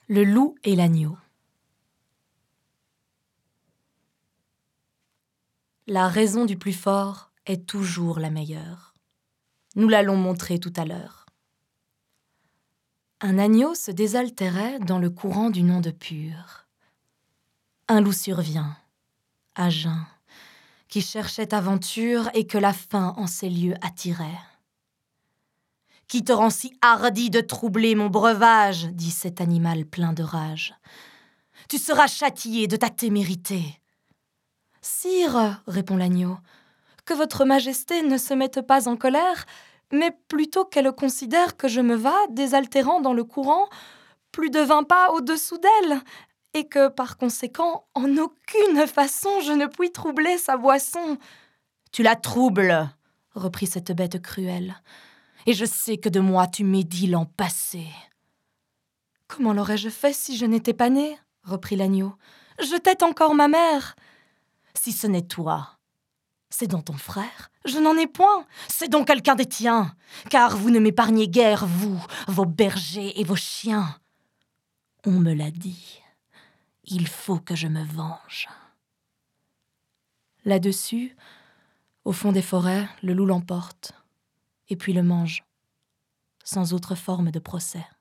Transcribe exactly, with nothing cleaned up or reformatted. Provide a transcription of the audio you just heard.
Le loup et l'agneau. La raison du plus fort est toujours la meilleure. Nous l'allons montrer tout à l'heure. Un agneau se désaltérait dans le courant d'une onde pure. Un loup survient, à jeun, qui cherchait aventure et que la faim en ces lieux attirait. « Qui te rend si hardi de troubler mon breuvage ?» dit cet animal plein de rage. « Tu seras châtié de ta témérité. »« Sire, répond l'agneau, que votre majesté ne se mette pas en colère, mais plutôt qu'elle considère que je me vas, désaltérant dans le courant, plus de vingt pas au-dessous d'elle, et que, par conséquent, en aucune façon je ne puis troubler sa boisson. »« Tu la troubles, reprit cette bête cruelle, et je sais que de moi tu médis l'an passé. »« Comment l'aurais-je fait si je n'étais pas né ?» reprit l'agneau. « Je tette encore ma mère. »« Si ce n'est toi, c'est donc ton frère. »« Je n'en ai point. »« C'est donc quelqu'un des tiens, car vous ne m'épargnez guère, vous, vos bergers et vos chiens. »« On me l'a dit. Il faut que je me venge. » Là-dessus, au fond des forêts, le loup l'emporte, et puis le mange, sans autre forme de procès.